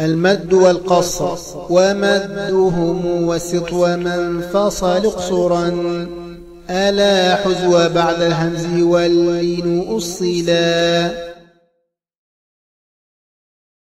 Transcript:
المد والقصر، ومدهم وسط ومن فصل اقصرا، ألا حزو بعد الهمز واللين أصلا.